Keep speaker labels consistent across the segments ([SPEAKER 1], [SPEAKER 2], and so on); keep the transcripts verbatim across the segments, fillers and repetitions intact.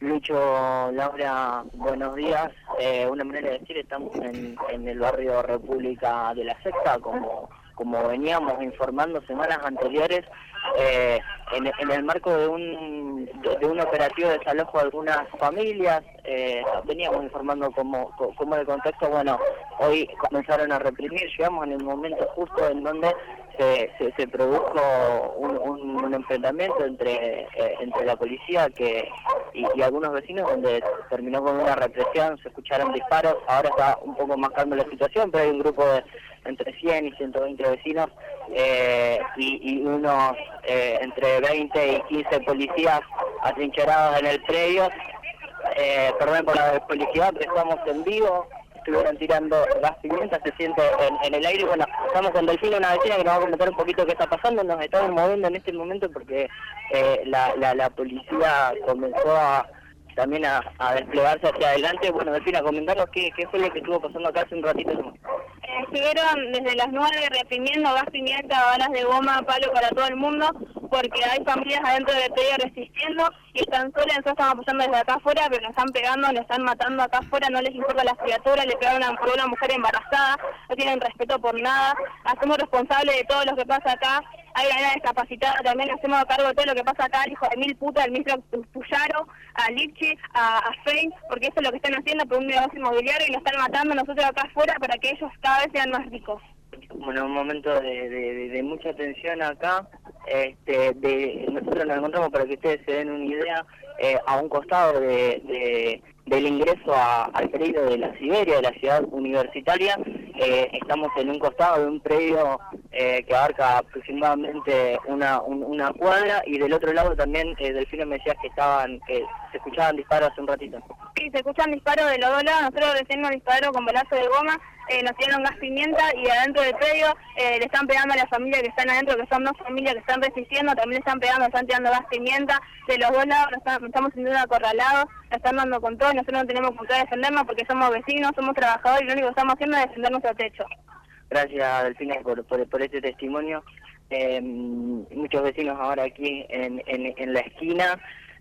[SPEAKER 1] Lucho, Laura, buenos días. Eh, una manera de decir, estamos en, en el barrio República de la Sexta, como, como veníamos informando semanas anteriores, eh, en, en el marco de un, de, de un operativo de desalojo de algunas familias. Eh, veníamos informando cómo, cómo el contexto, bueno, hoy comenzaron a reprimir, llegamos en el momento justo en donde se, se, se produjo un, un, un enfrentamiento entre, eh, entre la policía que y, y algunos vecinos, donde terminó con una represión, se escucharon disparos. Ahora está un poco más calma la situación, pero hay un grupo de entre cien y ciento veinte vecinos eh, y, y unos eh, entre veinte y quince policías atrincherados en el predio. Eh, perdón por la publicidad, pero estamos en vivo. Estuvieron tirando gas pimienta, se siente en, en el aire. Bueno, estamos con Delfina, una vecina que nos va a comentar un poquito qué está pasando. Nos estamos moviendo en este momento porque eh, la, la, la policía comenzó a, también a, a desplegarse hacia adelante. Bueno, Delfina, comentarnos qué, qué fue lo que estuvo pasando acá hace un ratito.
[SPEAKER 2] Eh, estuvieron desde las nueve reprimiendo gas pimienta, balas de goma, palo para todo el mundo, porque hay familias adentro del predio resistiendo y están solas. Nosotros estamos apoyando desde acá afuera, pero nos están pegando, nos están matando acá afuera, no les importa las criaturas, le pegaron a una mujer embarazada, no tienen respeto por nada. Hacemos responsables de todo lo que pasa acá. Hay una discapacitada también, hacemos cargo de todo lo que pasa acá, al hijo de mil putas, al ministro Puyaro, a Lipchi, a, a Fein, porque eso es lo que están haciendo por un negocio inmobiliario y nos están matando nosotros acá afuera para que ellos cada vez sean más ricos.
[SPEAKER 1] Bueno, un momento de, de, de mucha tensión acá. Este, de, nosotros nos encontramos, para que ustedes se den una idea, eh, a un costado de, de, del ingreso a, al predio de la Siberia, de la ciudad universitaria. Eh, estamos en un costado de un predio eh, que abarca aproximadamente una, un, una cuadra, y del otro lado también, eh, Delfina, me decías que estaban, que se escuchaban disparos hace un ratito.
[SPEAKER 2] Sí, se escuchan disparos de los dos lados. Nosotros recién nos dispararon con balazo de goma, eh, nos tiraron gas pimienta, y adentro del predio eh, le están pegando a las familias que están adentro, que son dos familias que están resistiendo, también le están pegando, están tirando gas pimienta. De los dos lados nos, están, nos estamos sintiendo acorralados, nos están dando con todo, y nosotros no tenemos con qué defendernos porque somos vecinos, somos trabajadores, y lo único que estamos haciendo es defender nuestro techo.
[SPEAKER 1] Gracias, Delfina, por, por, por este testimonio. Eh, muchos vecinos ahora aquí en, en, en la esquina.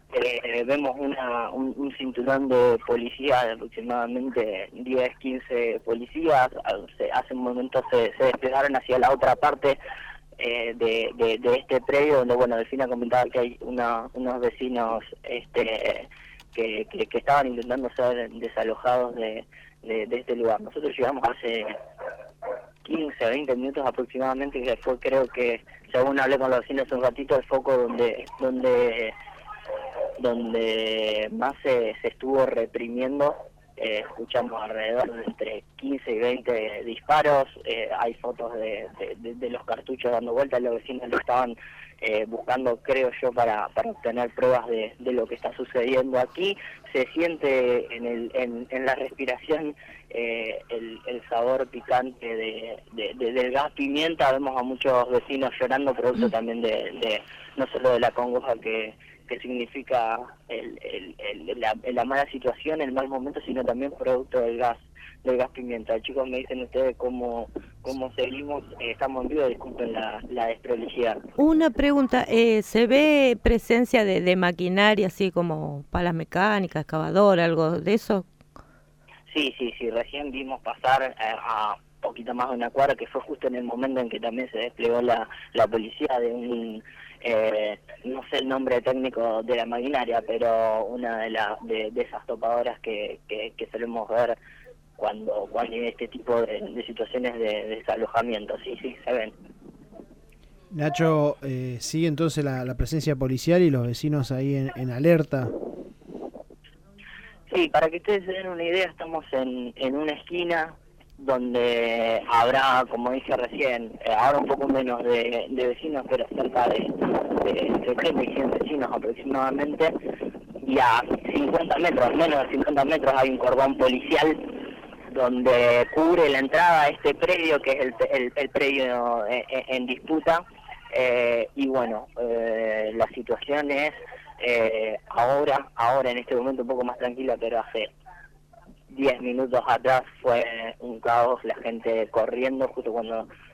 [SPEAKER 1] Eh, vemos una, un, un cinturón de policía, de aproximadamente diez, quince policías. Hace, hace un momento se, se desplegaron hacia la otra parte eh, de, de, de este predio, donde, bueno, Delfina comentaba que hay una, unos vecinos este, que, que, que estaban intentando ser desalojados de, de, de este lugar. Nosotros llegamos hace quince, veinte minutos aproximadamente, que fue, creo que, según hablé con los vecinos hace un ratito, el foco donde... donde donde más se, se estuvo reprimiendo. Eh, escuchamos alrededor de entre quince y veinte disparos. Eh, hay fotos de, de, de, de los cartuchos dando vueltas. Los vecinos lo estaban eh, buscando, creo yo, para, para obtener pruebas de, de lo que está sucediendo aquí. Se siente en, el, en, en la respiración eh, el, el sabor picante de, de, de, del gas pimienta. Vemos a muchos vecinos llorando, producto también de, de no solo de la congoja que que significa el, el, el, la, la mala situación, el mal momento, sino también producto del gas del gas pimienta. Chicos, me dicen ustedes cómo, cómo seguimos. Eh, estamos en vivo, disculpen la, la desprolijidad.
[SPEAKER 3] Una pregunta, eh, ¿se ve presencia de, de maquinaria así como palas mecánicas, excavadora, algo de eso?
[SPEAKER 1] Sí, sí, sí, recién vimos pasar eh, a poquito más de una cuadra, que fue justo en el momento en que también se desplegó la, la policía de un... Eh, no sé el nombre técnico de la maquinaria, pero una de las de, de esas topadoras que, que, que solemos ver cuando, cuando hay este tipo de, de situaciones de, de desalojamiento. Sí, sí, se ven.
[SPEAKER 4] Nacho, eh, ¿sigue entonces la, la presencia policial y los vecinos ahí en, en alerta?
[SPEAKER 1] Sí, para que ustedes se den una idea, estamos en, en una esquina donde habrá, como dije recién, eh, ahora un poco menos de, de vecinos, pero cerca de, de entre treinta y cien vecinos aproximadamente, y a cincuenta metros, menos de cincuenta metros, hay un cordón policial donde cubre la entrada a este predio, que es el, el, el predio en, en disputa. Eh, y bueno, eh, la situación es eh, ahora, ahora en este momento un poco más tranquila, pero hace diez minutos atrás fue un caos, la gente corriendo justo cuando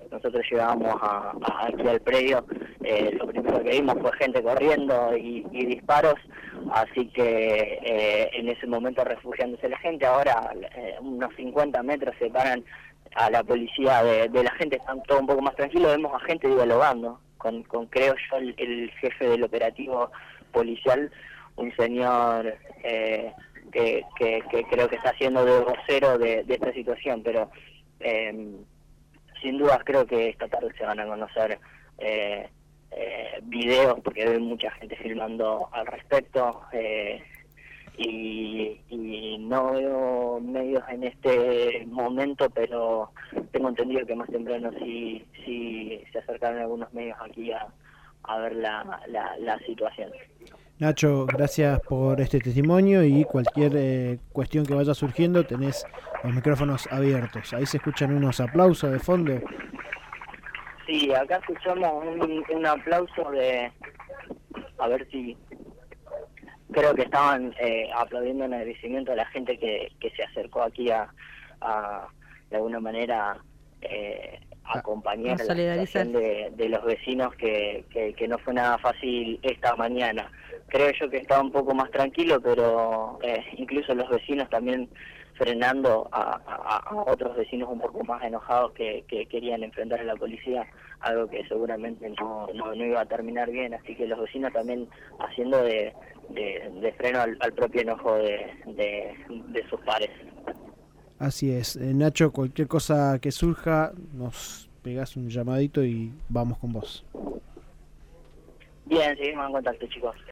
[SPEAKER 1] nosotros llegábamos a, a aquí al predio, eh, lo primero que vimos fue gente corriendo y, y disparos, así que eh, en ese momento refugiándose la gente. Ahora eh, unos cincuenta metros separan a la policía de, de la gente, están todo un poco más tranquilos, vemos a gente dialogando con, con creo yo, el, el jefe del operativo policial, un señor eh, que, que, que creo que está haciendo de vocero de, de esta situación, pero eh, sin dudas creo que esta tarde se van a conocer eh, eh, videos, porque hay mucha gente filmando al respecto, eh, y, y no veo medios en este momento, pero tengo entendido que más temprano sí, sí se acercaron algunos medios aquí a, a ver la, la, la situación.
[SPEAKER 4] Nacho, gracias por este testimonio, y cualquier eh, cuestión que vaya surgiendo tenés los micrófonos abiertos. Ahí se escuchan unos aplausos de fondo.
[SPEAKER 1] Sí, acá escuchamos un, un aplauso de... A ver si... Creo que estaban eh, aplaudiendo en agradecimiento a la gente que, que se acercó aquí a, a de alguna manera, eh, acompañar a la situación de, de los vecinos, que, que, que no fue nada fácil esta mañana. Creo yo que estaba un poco más tranquilo, pero eh, incluso los vecinos también frenando a, a, a otros vecinos un poco más enojados que, que querían enfrentar a la policía, algo que seguramente no, no, no iba a terminar bien, así que los vecinos también haciendo de, de, de freno al, al propio enojo de, de, de sus pares.
[SPEAKER 4] Así es. Eh, Nacho, cualquier cosa que surja, nos pegás un llamadito y vamos con vos.
[SPEAKER 1] Bien, seguimos en contacto, chicos.